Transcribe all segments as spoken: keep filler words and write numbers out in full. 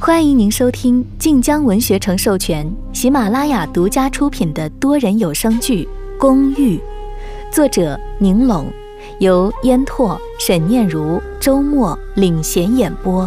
欢迎您收听晋江文学城授权、喜马拉雅独家出品的多人有声剧《公寓》，作者宁拢，由烟拓、沈念如、周末领衔演播。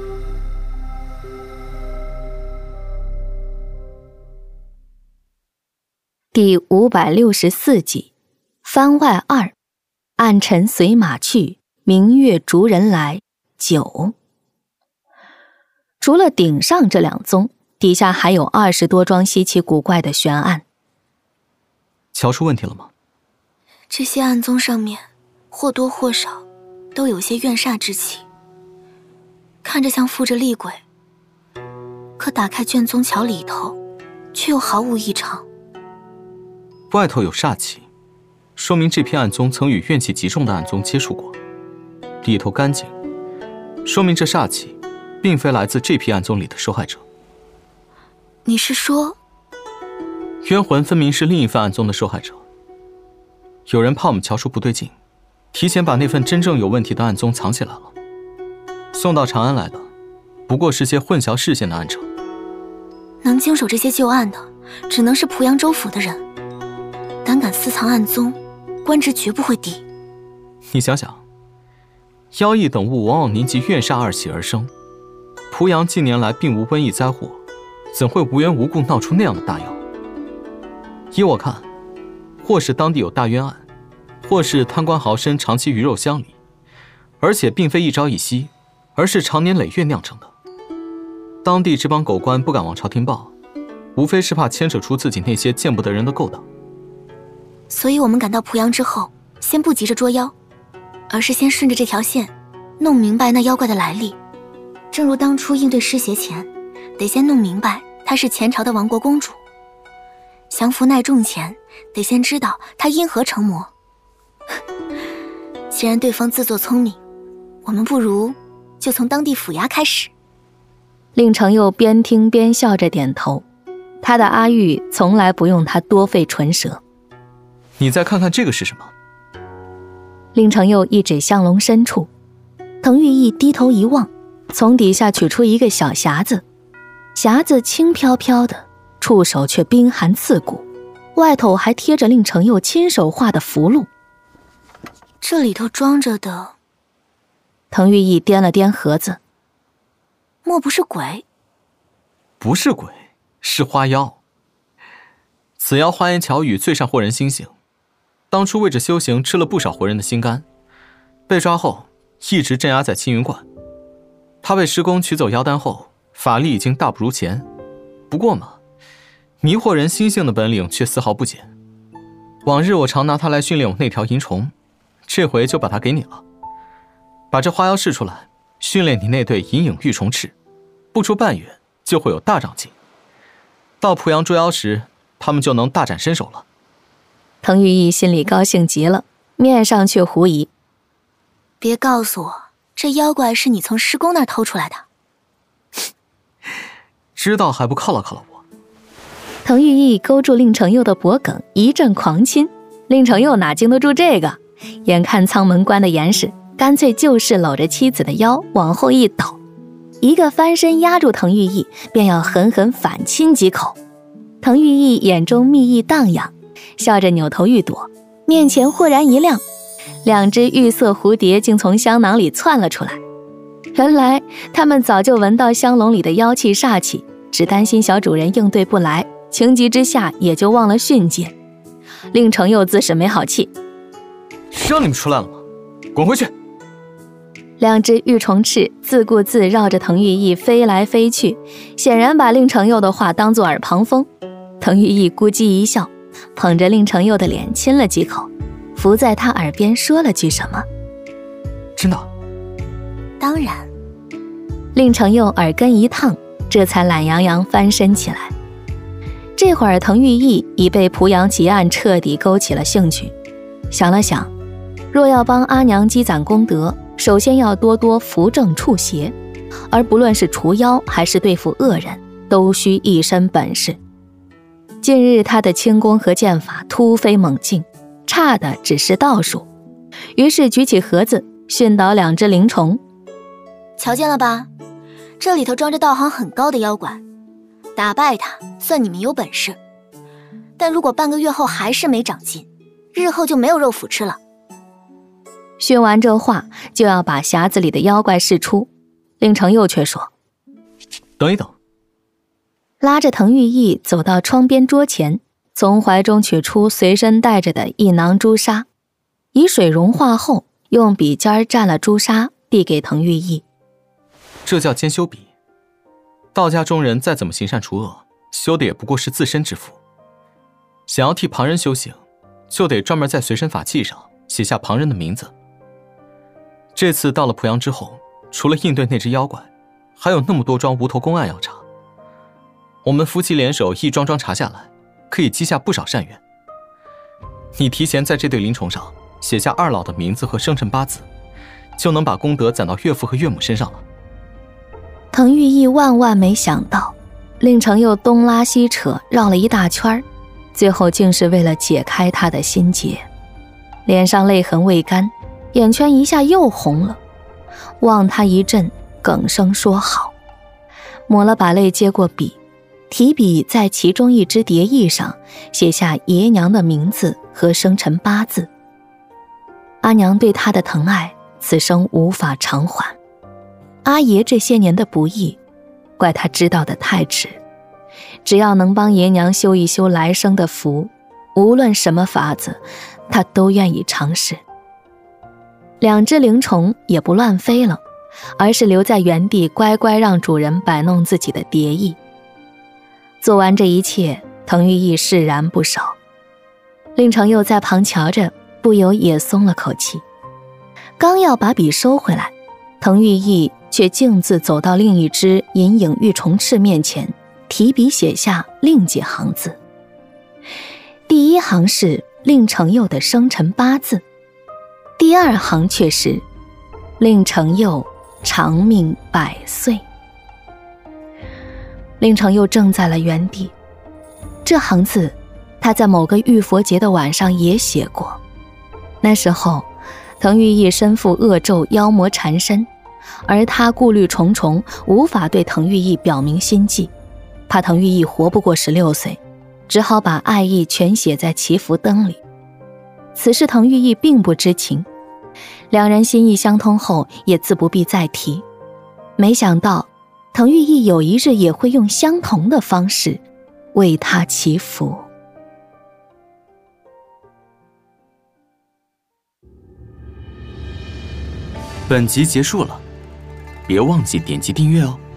第五百六十四集，番外二，暗尘随马去，明月逐人来。九。除了顶上这两宗，底下还有二十多桩稀奇古怪的悬案。 瞧出问题了吗？ 这些案宗上面或多或少都有些怨煞之气，看着像附着厉鬼，可打开卷宗瞧里头却又毫无异常。 外头有煞气，说明这篇案宗曾与怨气极重的案宗接触过。里头干净，说明这煞气并非来自这批案宗里的受害者。 你是说， 冤魂分明是另一份案宗的受害者？有人怕我们瞧出不对劲，提前把那份真正有问题的案宗藏起来了，送到长安来的不过是些混淆视线的暗惩。 能经手这些旧案的只能是濮阳州府的人，胆敢私藏案宗，官职绝不会低。 你想想，妖异等物往往凝集怨煞二气而生，濮阳近年来并无瘟疫灾祸，怎会无缘无故闹出那样的大妖？依我看，或是当地有大冤案，或是贪官豪绅长期鱼肉乡里，而且并非一朝一夕，而是长年累月酿成的。当地这帮狗官不敢往朝廷报，无非是怕牵扯出自己那些见不得人的勾当。 所以我们赶到濮阳之后，先不急着捉妖，而是先顺着这条线弄明白那妖怪的来历。正如当初应对尸邪前，得先弄明白她是前朝的亡国公主，降服耐重前，得先知道她因何成魔。既然对方自作聪明，我们不如就从当地府衙开始。 令程佑边听边笑着点头，他的阿玉从来不用他多费唇舌。 你再看看这个是什么？ 令程佑一指香笼深处，滕玉义低头一望，从底下取出一个小匣子，匣子轻飘飘的，触手却冰寒刺骨，外头还贴着令程佑亲手画的符箓。 这里头装着的， 滕玉义掂了掂盒子， 莫不是鬼？ 不是鬼，是花妖。此妖花言巧语，最善惑人心性。当初为着修行吃了不少活人的心肝，被抓后一直镇压在青云观。他被师公取走妖丹后，法力已经大不如前，不过嘛，迷惑人心性的本领却丝毫不减。往日我常拿它来训练我那条银虫，这回就把它给你了。把这花妖试出来，训练你那对银影玉虫翅，不出半月就会有大长进。到濮阳捉妖时，他们就能大展身手了。 滕玉义心里高兴极了，面上却狐疑。 别告诉我，这妖怪是你从师公那儿偷出来的。 知道还不犒劳犒劳我？ 滕玉义勾住令程佑的脖梗，一阵狂亲。令程佑哪经得住这个，眼看舱门关的严实，干脆就势搂着妻子的腰往后一倒，一个翻身压住滕玉义，便要狠狠反亲几口。滕玉义眼中蜜意荡漾，笑着扭头欲躲，面前豁然一亮，两只玉色蝴蝶竟从香囊里窜了出来。原来他们早就闻到香笼里的妖气煞气，只担心小主人应对不来，情急之下也就忘了训诫。令程佑自是没好气， 让你们出来了吗？滚回去！ 两只玉虫翅自顾自绕着滕玉义飞来飞去，显然把令程佑的话当作耳旁风。滕玉义咕叽一笑，捧着令程佑的脸亲了几口，伏在他耳边说了句什么。 真的？ 当然。 令程佑耳根一烫，这才懒洋洋翻身起来。这会儿滕玉义已被濮阳奇案彻底勾起了兴趣，想了想，若要帮阿娘积攒功德，首先要多多扶正处邪，而不论是除妖还是对付恶人，都需一身本事。近日他的轻功和剑法突飞猛进，差的只是道术。于是举起盒子，训导两只灵虫。 瞧见了吧， 这里头装着道行很高的妖怪，打败他算你们有本事。但如果半个月后还是没长进，日后就没有肉脯吃了。 说完这话，就要把匣子里的妖怪释出，令程佑却说：“ 等一等。” 拉着滕玉义走到窗边桌前，从怀中取出随身带着的一囊朱砂，以水融化后，用笔尖蘸了朱砂，递给滕玉义。 这叫兼修笔。道家中人再怎么行善除恶，修的也不过是自身之福。想要替旁人修行，就得专门在随身法器上写下旁人的名字。这次到了濮阳之后，除了应对那只妖怪，还有那么多桩无头公案要查。我们夫妻联手一桩桩查下来，可以积下不少善缘。你提前在这对灵虫上写下二老的名字和生辰八字，就能把功德攒到岳父和岳母身上了。 滕玉义万万没想到，令程又东拉西扯，绕了一大圈，最后竟是为了解开他的心结。脸上泪痕未干，眼圈一下又红了，望他一阵，哽声说好，抹了把泪，接过笔，提笔在其中一只蝶翼上写下爷娘的名字和生辰八字。阿娘对他的疼爱，此生无法偿还。阿爷这些年的不易，怪他知道的太迟。只要能帮爷娘修一修来生的福，无论什么法子，他都愿意尝试。两只灵虫也不乱飞了，而是留在原地，乖乖让主人摆弄自己的蝶翼。做完这一切，滕玉义释然不少。令程又在旁瞧着，不由也松了口气。刚要把笔收回来，滕玉义却径自走到另一只银影玉虫翅面前，提笔写下另几行字。第一行是令程佑的生辰八字，第二行却是令程佑长命百岁。令程佑怔在了原地，这行字他在某个浴佛节的晚上也写过。那时候滕玉义身负恶咒，妖魔缠身，而他顾虑重重，无法对滕玉义表明心迹，怕滕玉义活不过十六岁，只好把爱意全写在祈福灯里。此事滕玉义并不知情，两人心意相通后也自不必再提。没想到滕玉义有一日也会用相同的方式为他祈福。 本集结束了，别忘记点击订阅哦。